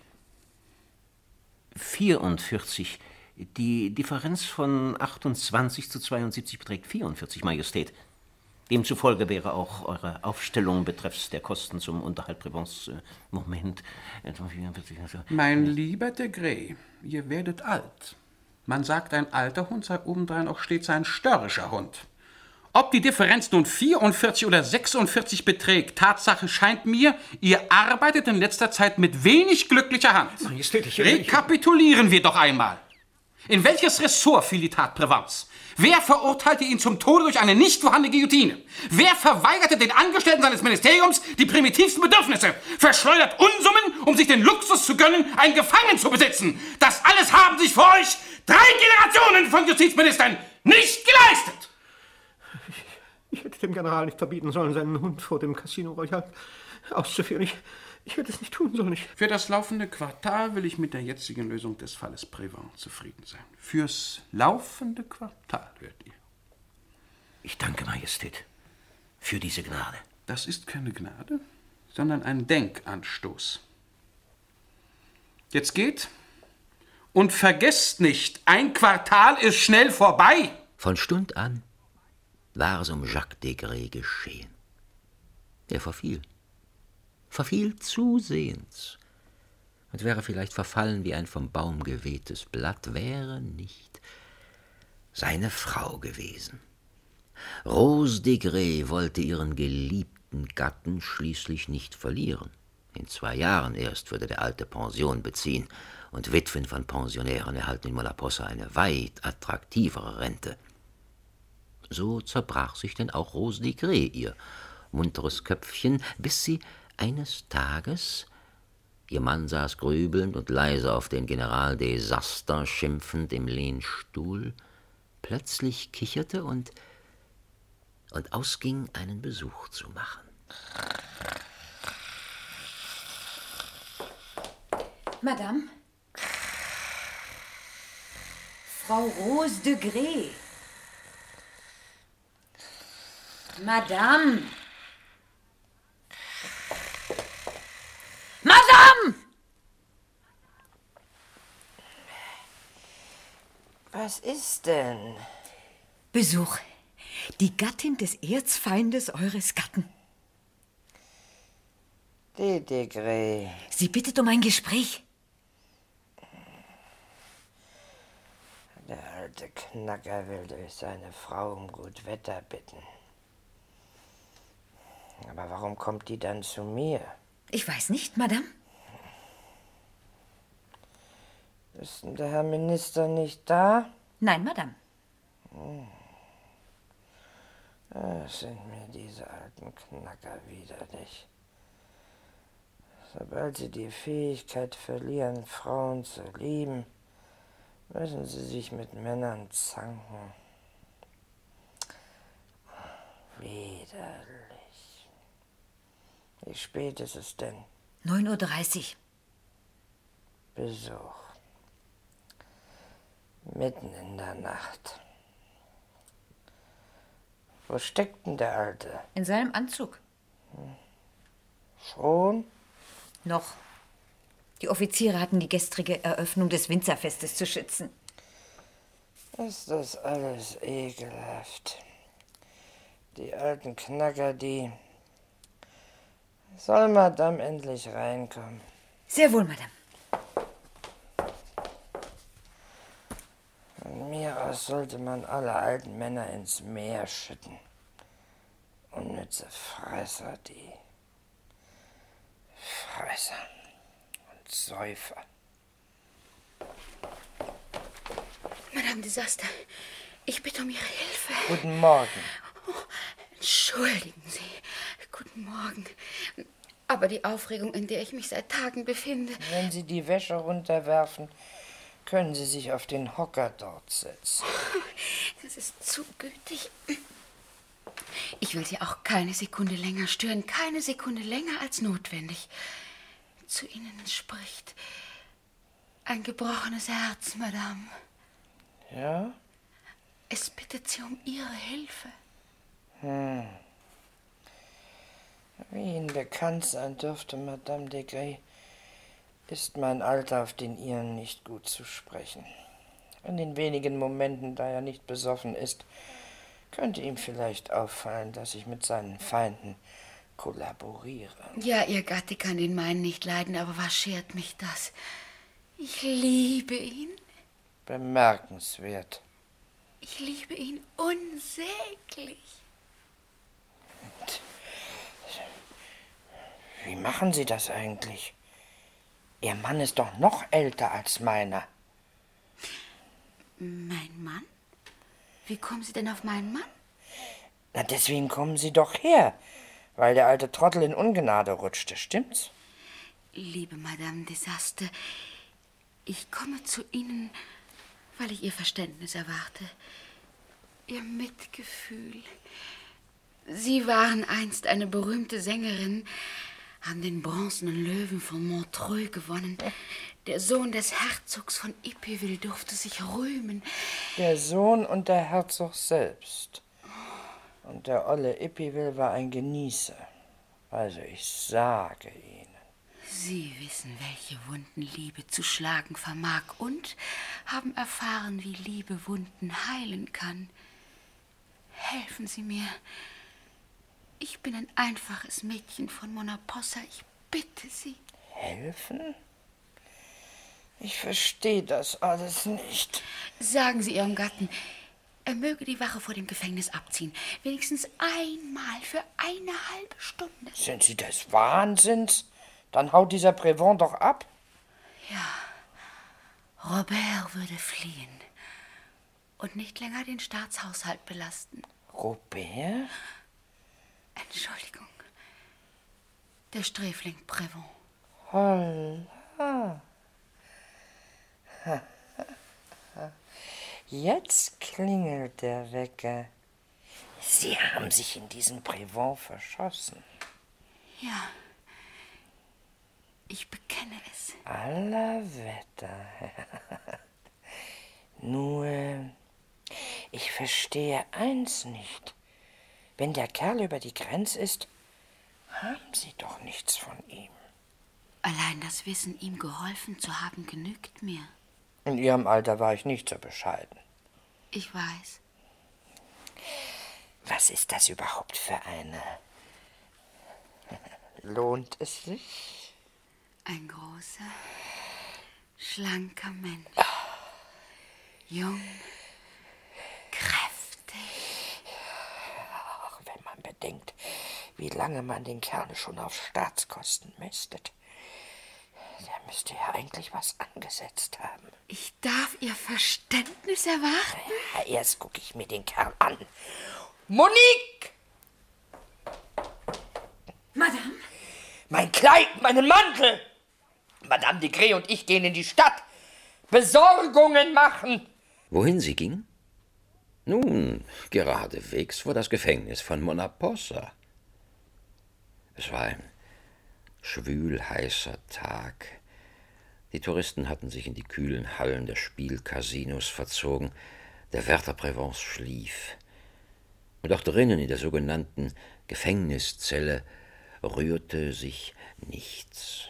vierundvierzig. Die Differenz von achtundzwanzig zu zweiundsiebzig beträgt vierundvierzig, Majestät. Demzufolge wäre auch eure Aufstellung betreffs der Kosten zum Unterhalt Prévents äh, Moment. Mein lieber Degré, ihr werdet alt. Man sagt, ein alter Hund sei obendrein auch stets ein störrischer Hund. Ob die Differenz nun vierundvierzig oder sechsundvierzig beträgt, Tatsache scheint mir, ihr arbeitet in letzter Zeit mit wenig glücklicher Hand. Majestät, ich Rekapitulieren wir doch einmal. In welches Ressort fiel die Tat Prévence? Wer verurteilte ihn zum Tode durch eine nicht vorhandene Guillotine? Wer verweigerte den Angestellten seines Ministeriums die primitivsten Bedürfnisse? Verschleudert Unsummen, um sich den Luxus zu gönnen, einen Gefangenen zu besitzen? Das alles haben sich für euch drei Generationen von Justizministern nicht geleistet! Ich hätte dem General nicht verbieten sollen, seinen Hund vor dem Casino Royal auszuführen. Ich, ich hätte es nicht tun sollen. Ich Für das laufende Quartal will ich mit der jetzigen Lösung des Falles Prévent zufrieden sein. Fürs laufende Quartal, hört ihr. Ich danke, Majestät, für diese Gnade. Das ist keine Gnade, sondern ein Denkanstoß. Jetzt geht und vergesst nicht, ein Quartal ist schnell vorbei. Von Stund an war es um Jacques Desgrais geschehen. Er verfiel. Verfiel zusehends und wäre vielleicht verfallen wie ein vom Baum gewehtes Blatt, wäre nicht seine Frau gewesen. Rose Desgrais wollte ihren geliebten Gatten schließlich nicht verlieren. In zwei Jahren erst würde der alte Pension beziehen, und Witwen von Pensionären erhalten in Monapossa eine weit attraktivere Rente. So zerbrach sich denn auch Rose Desgrais ihr munteres Köpfchen, bis sie eines Tages, ihr Mann saß grübelnd und leise auf den General des Astres schimpfend im Lehnstuhl, plötzlich kicherte und, und ausging, einen Besuch zu machen. Madame? Frau Rose Desgrais. Madame! Madame! Was ist denn? Besuch. Die Gattin des Erzfeindes eures Gatten. Die Desgrais. Sie bittet um ein Gespräch. Der alte Knacker will durch seine Frau um gut Wetter bitten. Aber warum kommt die dann zu mir? Ich weiß nicht, Madame. Ist denn der Herr Minister nicht da? Nein, Madame. Hm. Das sind mir diese alten Knacker widerlich. Sobald sie die Fähigkeit verlieren, Frauen zu lieben, müssen sie sich mit Männern zanken. Widerlich. Wie spät ist es denn? neun Uhr dreißig. Besuch. Mitten in der Nacht. Wo steckt denn der Alte? In seinem Anzug. Hm. Schon? Noch. Die Offiziere hatten die gestrige Eröffnung des Winzerfestes zu schützen. Ist das alles ekelhaft. Die alten Knacker, die... Soll Madame endlich reinkommen? Sehr wohl, Madame. Von mir aus sollte man alle alten Männer ins Meer schütten. Unnütze Fresser, die... Fresser und Säufer. Madame des Astres, ich bitte um Ihre Hilfe. Guten Morgen. Oh, entschuldigen Sie. Guten Morgen. Aber die Aufregung, in der ich mich seit Tagen befinde... Wenn Sie die Wäsche runterwerfen, können Sie sich auf den Hocker dort setzen. Das ist zu gütig. Ich will Sie auch keine Sekunde länger stören, keine Sekunde länger als notwendig. Zu Ihnen spricht ein gebrochenes Herz, Madame. Ja? Es bittet Sie um Ihre Hilfe. Hm. Wie Ihnen bekannt sein dürfte, Madame Desgrais, ist mein Alter auf den Ihren nicht gut zu sprechen. In den wenigen Momenten, da er nicht besoffen ist, könnte ihm vielleicht auffallen, dass ich mit seinen Feinden kollaboriere. Ja, Ihr Gatte kann den meinen nicht leiden, aber was schert mich das? Ich liebe ihn. Bemerkenswert. Ich liebe ihn unsäglich. Wie machen Sie das eigentlich? Ihr Mann ist doch noch älter als meiner. Mein Mann? Wie kommen Sie denn auf meinen Mann? Na, deswegen kommen Sie doch her, weil der alte Trottel in Ungnade rutschte, stimmt's? Liebe Madame Desaste, ich komme zu Ihnen, weil ich Ihr Verständnis erwarte. Ihr Mitgefühl. Sie waren einst eine berühmte Sängerin, haben den bronzenen Löwen von Montreux gewonnen. Der Sohn des Herzogs von Epéville durfte sich rühmen. Der Sohn und der Herzog selbst. Und der olle Epéville war ein Genießer. Also ich sage Ihnen. Sie wissen, welche Wunden Liebe zu schlagen vermag und haben erfahren, wie Liebe Wunden heilen kann. Helfen Sie mir. Ich bin ein einfaches Mädchen von Mona Possa. Ich bitte Sie. Helfen? Ich verstehe das alles nicht. Sagen Sie Ihrem Gatten, er möge die Wache vor dem Gefängnis abziehen. Wenigstens einmal für eine halbe Stunde. Sind Sie des Wahnsinns? Dann haut dieser Prévent doch ab. Ja, Robert würde fliehen und nicht länger den Staatshaushalt belasten. Robert? Entschuldigung. Der Sträfling Prévent. Holla. Jetzt klingelt der Wecker. Sie haben sich in diesen Prévent verschossen. Ja, ich bekenne es. Aller Wetter. Nur, ich verstehe eins nicht. Wenn der Kerl über die Grenze ist, haben Sie doch nichts von ihm. Allein das Wissen, ihm geholfen zu haben, genügt mir. In Ihrem Alter war ich nicht so bescheiden. Ich weiß. Was ist das überhaupt für eine? Lohnt es sich? Ein großer, schlanker Mensch. Jung, kräftig. Ach, wenn man bedenkt, wie lange man den Kerl schon auf Staatskosten mästet. Der müsste ja eigentlich was angesetzt haben. Ich darf Ihr Verständnis erwarten? Ja, erst gucke ich mir den Kerl an. Monique! Madame? Mein Kleid, meinen Mantel! Madame de Grey und ich gehen in die Stadt. Besorgungen machen. Wohin sie ging? Nun, geradewegs vor das Gefängnis von Mona Possa. Es war ein schwül-heißer Tag. Die Touristen hatten sich in die kühlen Hallen der Spielcasinos verzogen. Der Wärter Prévent schlief. Und auch drinnen in der sogenannten Gefängniszelle rührte sich nichts.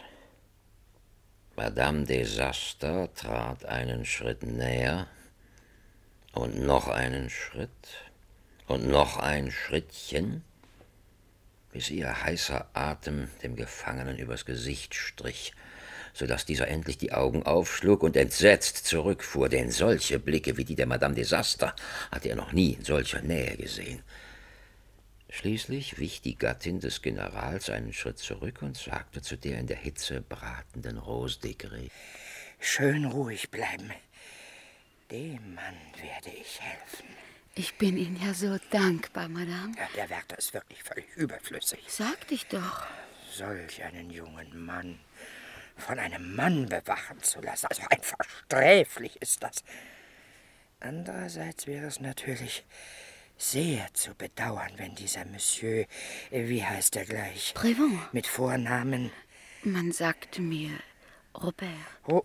Madame Desaster trat einen Schritt näher und noch einen Schritt und noch ein Schrittchen, bis ihr heißer Atem dem Gefangenen übers Gesicht strich, so dass dieser endlich die Augen aufschlug und entsetzt zurückfuhr, denn solche Blicke wie die der Madame Desaster hatte er noch nie in solcher Nähe gesehen. Schließlich wich die Gattin des Generals einen Schritt zurück und sagte zu der in der Hitze bratenden Rose de Grey: Schön ruhig bleiben. Dem Mann werde ich helfen. Ich bin Ihnen ja so dankbar, Madame. Ja, der Wärter ist wirklich völlig überflüssig. Sagte ich doch. Solch einen jungen Mann von einem Mann bewachen zu lassen, also einfach sträflich ist das. Andererseits wäre es natürlich sehr zu bedauern, wenn dieser Monsieur, wie heißt er gleich? Prévent. Mit Vornamen. Man sagte mir Robert. Oh,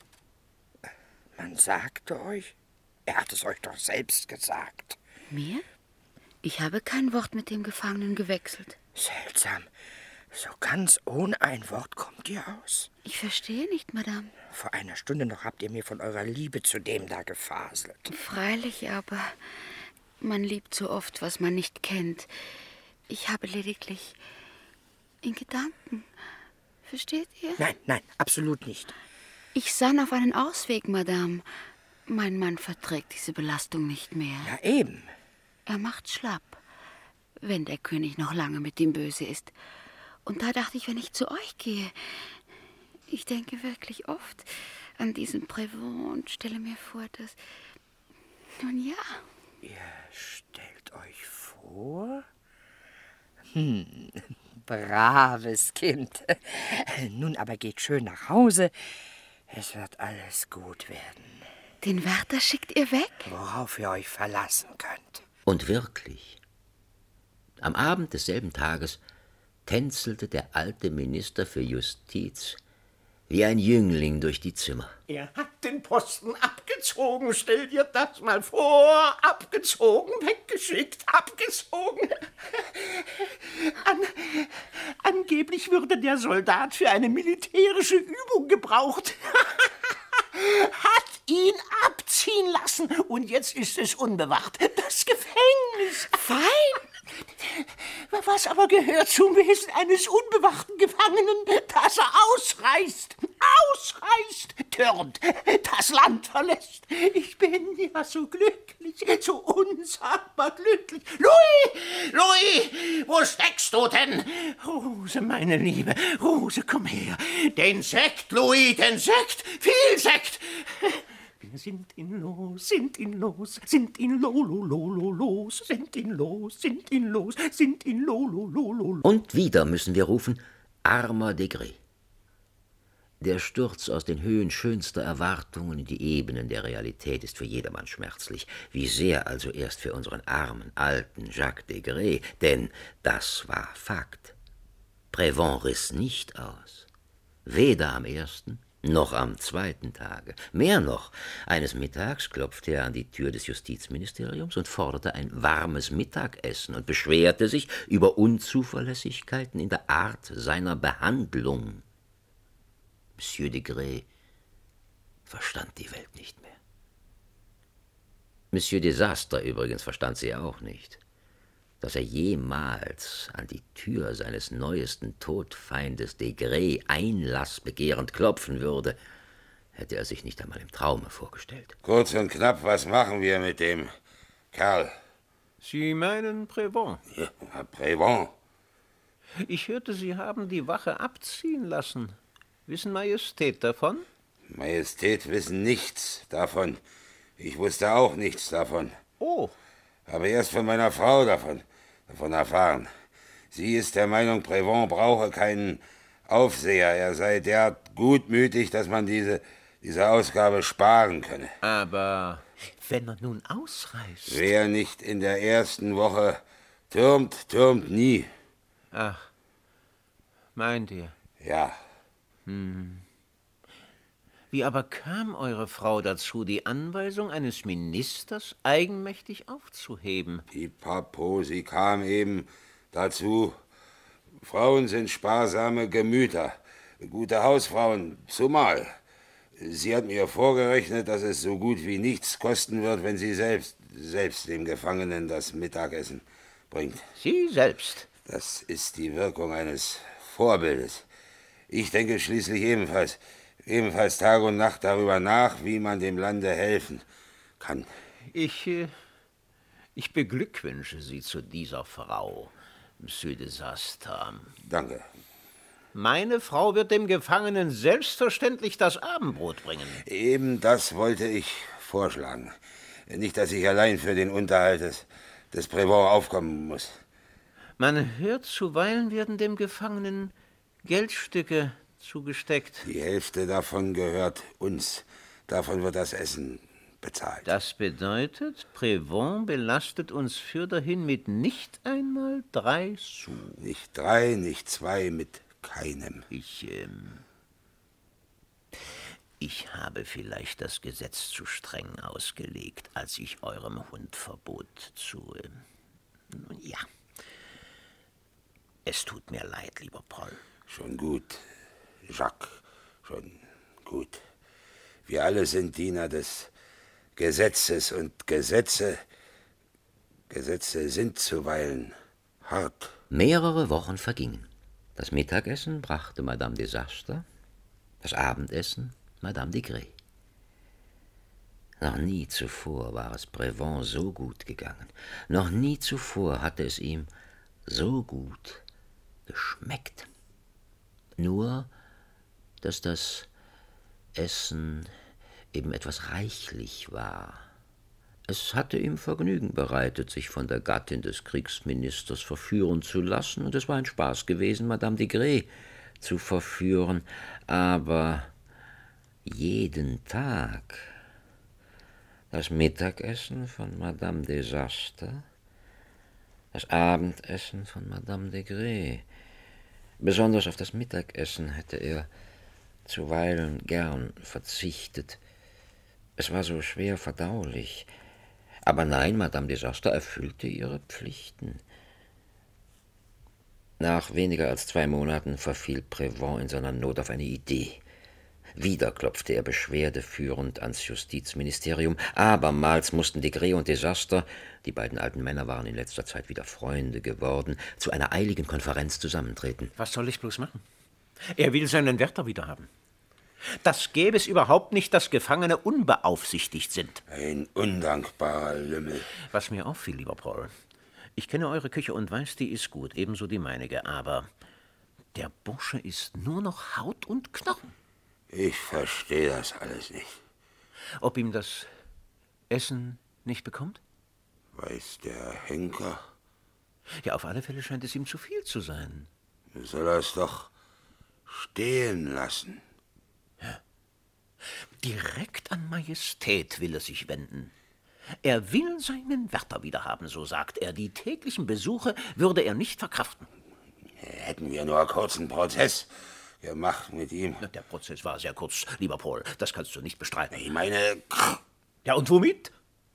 man sagte euch? Er hat es euch doch selbst gesagt. Mir? Ich habe kein Wort mit dem Gefangenen gewechselt. Seltsam. So ganz ohne ein Wort kommt ihr aus. Ich verstehe nicht, Madame. Vor einer Stunde noch habt ihr mir von eurer Liebe zu dem da gefaselt. Freilich, aber man liebt so oft, was man nicht kennt. Ich habe lediglich in Gedanken. Versteht ihr? Nein, nein, absolut nicht. Ich sann auf einen Ausweg, Madame. Mein Mann verträgt diese Belastung nicht mehr. Ja, eben. Er macht schlapp, wenn der König noch lange mit ihm böse ist. Und da dachte ich, wenn ich zu euch gehe, ich denke wirklich oft an diesen Prévent und stelle mir vor, dass... Nun ja. Ihr stellt euch vor? Hm, braves Kind. Nun aber geht schön nach Hause. Es wird alles gut werden. Den Wärter schickt ihr weg? Worauf ihr euch verlassen könnt. Und wirklich, am Abend desselben Tages tänzelte der alte Minister für Justiz wie ein Jüngling durch die Zimmer. Er hat den Posten abgezogen, stell dir das mal vor. Abgezogen, weggeschickt, abgezogen. An, angeblich würde der Soldat für eine militärische Übung gebraucht. Hat ihn abziehen lassen und jetzt ist es unbewacht. Das Gefängnis. Fein. Was aber gehört zum Wesen eines unbewachten Gefangenen, dass er ausreist, ausreist, türmt, das Land verlässt. Ich bin ja so glücklich, so unsagbar glücklich. Louis, Louis, wo steckst du denn? Rose, meine Liebe, Rose, komm her. Den Sekt, Louis, den Sekt, viel Sekt. Wir sind ihn los, sind ihn los, sind ihn lo, lo, lo, lo, los, sind ihn los, sind ihn los, sind ihn lo, lo, lo, lo. Und wieder müssen wir rufen, armer Degré. Der Sturz aus den Höhen schönster Erwartungen in die Ebenen der Realität ist für jedermann schmerzlich. Wie sehr also erst für unseren armen, alten Jacques Degré, denn das war Fakt. Prévent riss nicht aus. Weder am ersten noch am zweiten Tage. Mehr noch, eines Mittags klopfte er an die Tür des Justizministeriums und forderte ein warmes Mittagessen und beschwerte sich über Unzuverlässigkeiten in der Art seiner Behandlung. Monsieur Degré verstand die Welt nicht mehr. Monsieur Desastre übrigens verstand sie auch nicht. Dass er jemals an die Tür seines neuesten Todfeindes Degré einlassbegehrend klopfen würde, hätte er sich nicht einmal im Traume vorgestellt. Kurz und knapp, was machen wir mit dem Kerl? Sie meinen Prévent? Ja, Prévent. Ich hörte, Sie haben die Wache abziehen lassen. Wissen Majestät davon? Majestät wissen nichts davon. Ich wusste auch nichts davon. Oh. Habe erst von meiner Frau davon, davon erfahren. Sie ist der Meinung, Prévent brauche keinen Aufseher. Er sei derart gutmütig, dass man diese, diese Ausgabe sparen könne. Aber wenn er nun ausreist? Wer nicht in der ersten Woche türmt, türmt nie. Ach, meint ihr? Ja. Hm. Wie aber kam eure Frau dazu, die Anweisung eines Ministers eigenmächtig aufzuheben? Pipapo, sie kam eben dazu. Frauen sind sparsame Gemüter, gute Hausfrauen zumal. Sie hat mir vorgerechnet, dass es so gut wie nichts kosten wird, wenn sie selbst, selbst dem Gefangenen das Mittagessen bringt. Sie selbst? Das ist die Wirkung eines Vorbildes. Ich denke schließlich ebenfalls... ebenfalls Tag und Nacht darüber nach, wie man dem Lande helfen kann. Ich, äh, ich beglückwünsche Sie zu dieser Frau, Monsieur Desastre. Danke. Meine Frau wird dem Gefangenen selbstverständlich das Abendbrot bringen. Eben das wollte ich vorschlagen. Nicht, dass ich allein für den Unterhalt des, des Prévent aufkommen muss. Man hört, zuweilen werden dem Gefangenen Geldstücke zugesteckt. Die Hälfte davon gehört uns. Davon wird das Essen bezahlt. Das bedeutet, Prévent belastet uns fürderhin mit nicht einmal drei Sous. Nicht drei, nicht zwei, mit keinem. Ich, ähm, ich habe vielleicht das Gesetz zu streng ausgelegt, als ich eurem Hund verbot zu, ähm, nun ja. Es tut mir leid, lieber Paul. Schon gut. Jacques, schon gut. Wir alle sind Diener des Gesetzes und Gesetze, Gesetze sind zuweilen hart. Mehrere Wochen vergingen. Das Mittagessen brachte Madame Desastre, das Abendessen Madame Degré. Noch nie zuvor war es Prévent so gut gegangen. Noch nie zuvor hatte es ihm so gut geschmeckt. Nur dass das Essen eben etwas reichlich war. Es hatte ihm Vergnügen bereitet, sich von der Gattin des Kriegsministers verführen zu lassen, und es war ein Spaß gewesen, Madame de Grey zu verführen, aber jeden Tag das Mittagessen von Madame Desaster, das Abendessen von Madame de Grey. Besonders auf das Mittagessen hätte er zuweilen gern verzichtet. Es war so schwer verdaulich. Aber nein, Madame Desaster erfüllte ihre Pflichten. Nach weniger als zwei Monaten verfiel Prévent in seiner Not auf eine Idee. Wieder klopfte er beschwerdeführend ans Justizministerium. Abermals mussten de Grey und Desaster, die beiden alten Männer waren in letzter Zeit wieder Freunde geworden, zu einer eiligen Konferenz zusammentreten. Was soll ich bloß machen? Er will seinen Wärter wiederhaben. Das gäbe es überhaupt nicht, dass Gefangene unbeaufsichtigt sind. Ein undankbarer Lümmel. Was mir auffiel, lieber Paul, ich kenne eure Küche und weiß, die ist gut, ebenso die meinige, aber der Bursche ist nur noch Haut und Knochen. Ich verstehe das alles nicht. Ob ihm das Essen nicht bekommt? Weiß der Henker? Ja, auf alle Fälle scheint es ihm zu viel zu sein. Soll er es doch stehen lassen? Ja. Direkt an Majestät will er sich wenden. Er will seinen Wärter wiederhaben, so sagt er. Die täglichen Besuche würde er nicht verkraften. Hätten wir nur einen kurzen Prozess gemacht mit ihm. Na, der Prozess war sehr kurz, lieber Paul. Das kannst du nicht bestreiten. Ich meine... Ja, und womit?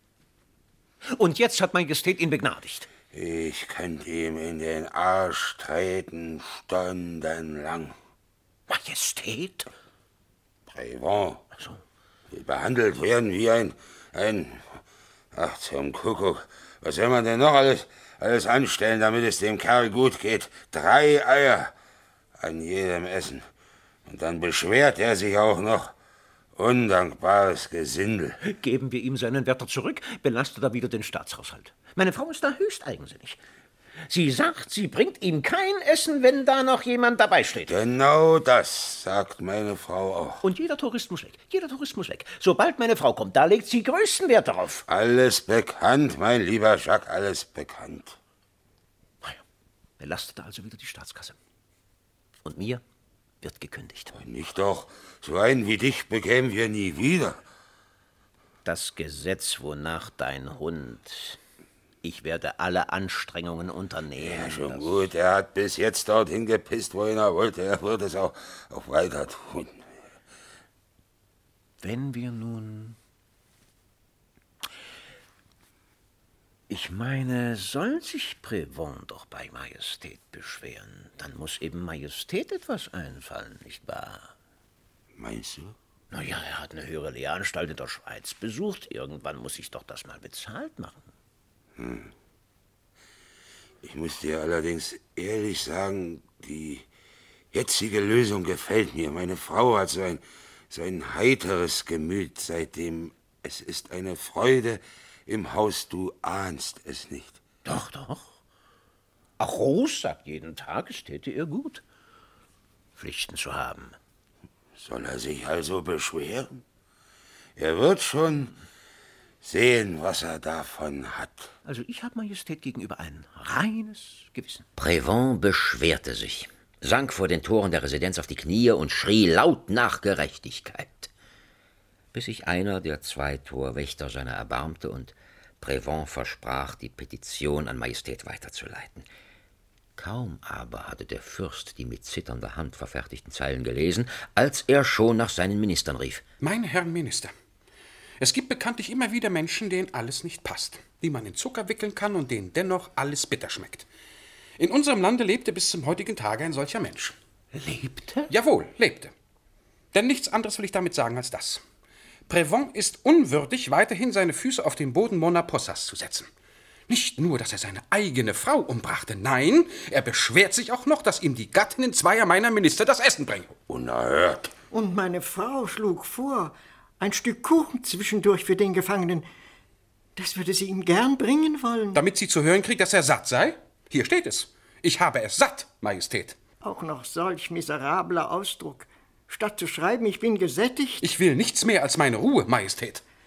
Und jetzt hat Majestät ihn begnadigt. Ich könnte ihm in den Arsch treten, stundenlang. Majestät? Prévent. So. Will behandelt werden wie ein... ein... Ach, zum Kuckuck. Was soll man denn noch alles, alles anstellen, damit es dem Kerl gut geht? Drei Eier an jedem Essen. Und dann beschwert er sich auch noch. Undankbares Gesindel. Geben wir ihm seinen Wärter zurück, belastet er wieder den Staatshaushalt. Meine Frau ist da höchst eigensinnig. Sie sagt, sie bringt ihm kein Essen, wenn da noch jemand dabei steht. Genau das sagt meine Frau auch. Und jeder Tourist muss weg. Jeder Tourist muss weg. Sobald meine Frau kommt, da legt sie größten Wert darauf. Alles bekannt, mein lieber Jacques, alles bekannt. Naja, belastet er also wieder die Staatskasse. Und mir wird gekündigt. Nicht doch. So einen wie dich bekämen wir nie wieder. Das Gesetz, wonach dein Hund... Ich werde alle Anstrengungen unternehmen. Ja, schon gut. Er hat bis jetzt dorthin gepisst, wohin er wollte. Er wird es auch, auch weiter tun. Wenn wir nun... Ich meine, soll sich Prévent doch bei Majestät beschweren, dann muss eben Majestät etwas einfallen, nicht wahr? Meinst du? Na ja, er hat eine höhere Lehranstalt in der Schweiz besucht. Irgendwann muss ich doch das mal bezahlt machen. Hm. Ich muss dir allerdings ehrlich sagen, die jetzige Lösung gefällt mir. Meine Frau hat so ein, so ein heiteres Gemüt seitdem. Es ist eine Freude im Haus, du ahnst es nicht. Doch, doch. Auch Rose sagt jeden Tag, es täte ihr gut, Pflichten zu haben. Soll er sich also beschweren? Er wird schon sehen, was er davon hat. Also ich habe Majestät gegenüber ein reines Gewissen. Prévent beschwerte sich, sank vor den Toren der Residenz auf die Knie und schrie laut nach Gerechtigkeit, bis sich einer der zwei Torwächter seiner erbarmte und Prévent versprach, die Petition an Majestät weiterzuleiten. Kaum aber hatte der Fürst die mit zitternder Hand verfertigten Zeilen gelesen, als er schon nach seinen Ministern rief. Meine Herren Minister, es gibt bekanntlich immer wieder Menschen, denen alles nicht passt, die man in Zucker wickeln kann und denen dennoch alles bitter schmeckt. In unserem Lande lebte bis zum heutigen Tage ein solcher Mensch. Lebte? Jawohl, lebte. Denn nichts anderes will ich damit sagen als das. Prévent ist unwürdig, weiterhin seine Füße auf den Boden Mona Possas zu setzen. Nicht nur, dass er seine eigene Frau umbrachte, nein, er beschwert sich auch noch, dass ihm die Gattinnen zweier meiner Minister das Essen bringen. Unerhört. Und meine Frau schlug vor, ein Stück Kuchen zwischendurch für den Gefangenen. Das würde sie ihm gern bringen wollen. Damit sie zu hören kriegt, dass er satt sei? Hier steht es. Ich habe es satt, Majestät. Auch noch solch miserabler Ausdruck. Statt zu schreiben, ich bin gesättigt. Ich will nichts mehr als meine Ruhe, Majestät.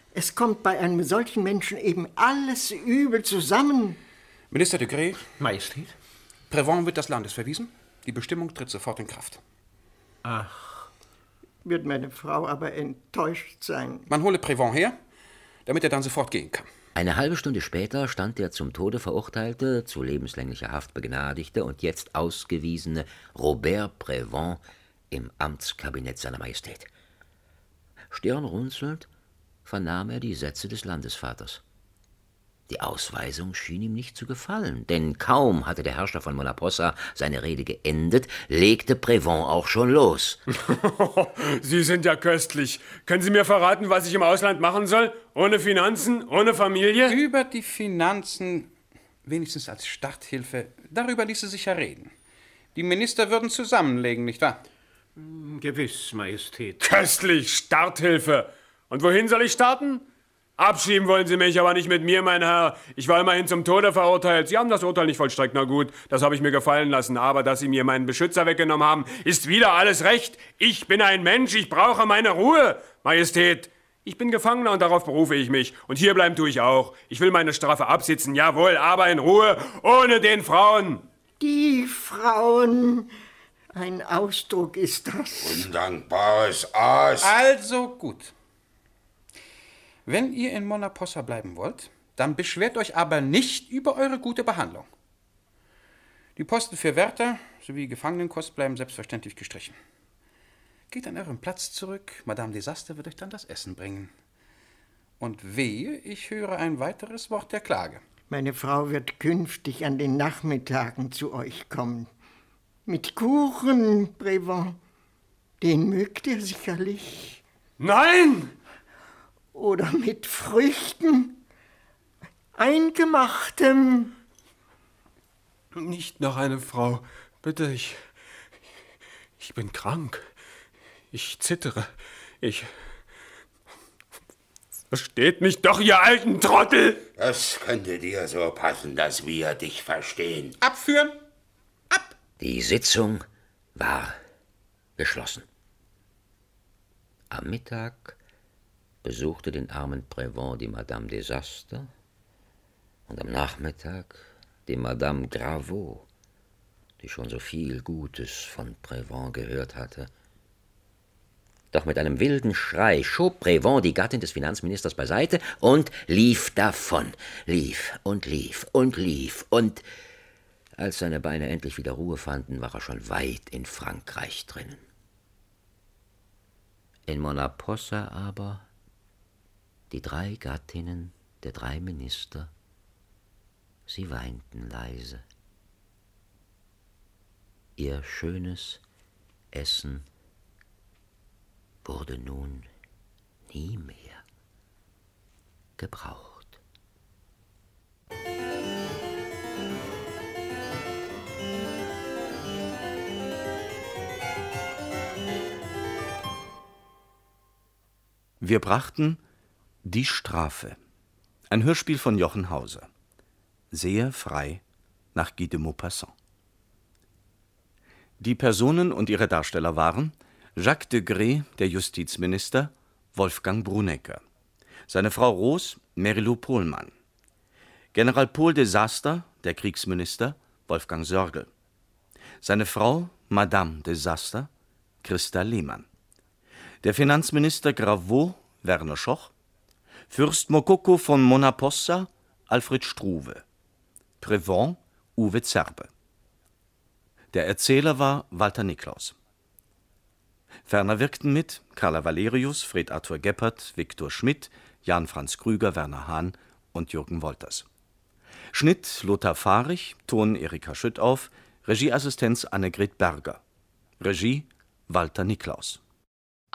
Es kommt bei einem solchen Menschen eben alles übel zusammen. Minister de Grey. Majestät. Prévent wird des Landes verwiesen. Die Bestimmung tritt sofort in Kraft. Ach. Wird meine Frau aber enttäuscht sein. Man hole Prévent her, damit er dann sofort gehen kann. Eine halbe Stunde später stand der zum Tode verurteilte, zu lebenslänglicher Haft begnadigte und jetzt ausgewiesene Robert Prévent im Amtskabinett seiner Majestät. Stirnrunzelnd vernahm er die Sätze des Landesvaters. Die Ausweisung schien ihm nicht zu gefallen, denn kaum hatte der Herrscher von Monapossa seine Rede geendet, legte Prévent auch schon los. Sie sind ja köstlich. Können Sie mir verraten, was ich im Ausland machen soll? Ohne Finanzen, ohne Familie? Über die Finanzen, wenigstens als Starthilfe, darüber ließe sich ja reden. Die Minister würden zusammenlegen, nicht wahr? Gewiss, Majestät. Köstlich, Starthilfe. Und wohin soll ich starten? Abschieben wollen Sie mich, aber nicht mit mir, mein Herr. Ich war immerhin zum Tode verurteilt. Sie haben das Urteil nicht vollstreckt, na gut, das habe ich mir gefallen lassen. Aber dass Sie mir meinen Beschützer weggenommen haben, ist wieder alles recht. Ich bin ein Mensch, ich brauche meine Ruhe, Majestät. Ich bin Gefangener und darauf berufe ich mich. Und hier bleiben tue ich auch. Ich will meine Strafe absitzen, jawohl, aber in Ruhe, ohne den Frauen. Die Frauen, ein Ausdruck ist das. Undankbares Aas. Also gut. Wenn ihr in Monapossa bleiben wollt, dann beschwert euch aber nicht über eure gute Behandlung. Die Posten für Wärter sowie Gefangenenkost bleiben selbstverständlich gestrichen. Geht an euren Platz zurück, Madame Desaster wird euch dann das Essen bringen. Und wehe, ich höre ein weiteres Wort der Klage. Meine Frau wird künftig an den Nachmittagen zu euch kommen. Mit Kuchen, Prévent. Den mögt ihr sicherlich. Nein! Oder mit Früchten, Eingemachtem. Nicht noch eine Frau. Bitte, ich... Ich bin krank. Ich zittere. Ich... Versteht mich doch, ihr alten Trottel! Das könnte dir so passen, dass wir dich verstehen. Abführen! Ab! Die Sitzung war geschlossen. Am Mittag besuchte den armen Prévent die Madame Desaster und am Nachmittag die Madame Graveau, die schon so viel Gutes von Prévent gehört hatte. Doch mit einem wilden Schrei schob Prévent die Gattin des Finanzministers beiseite und lief davon, lief und lief und lief, und als seine Beine endlich wieder Ruhe fanden, war er schon weit in Frankreich drinnen. In Monapossa aber die drei Gattinnen der drei Minister, sie weinten leise. Ihr schönes Essen wurde nun nie mehr gebraucht. Wir brachten Die Strafe, ein Hörspiel von Jochen Hauser. Sehr frei nach Guy de Maupassant. Die Personen und ihre Darsteller waren Jacques de Grey, der Justizminister, Wolfgang Brunegger. Seine Frau Ros, Merilou Pohlmann. General Paul Desaster, der Kriegsminister, Wolfgang Sörgel. Seine Frau, Madame Desaster, Christa Lehmann. Der Finanzminister Graveau, Werner Schoch. Fürst Mokoko von Monapossa, Alfred Struve. Prévent, Uwe Zerbe. Der Erzähler war Walter Niklaus. Ferner wirkten mit Carla Valerius, Fred Arthur Geppert, Viktor Schmidt, Jan Franz Krüger, Werner Hahn und Jürgen Wolters. Schnitt Lothar Fahrich, Ton Erika Schüttauf, Regieassistenz Annegret Berger. Regie Walter Niklaus.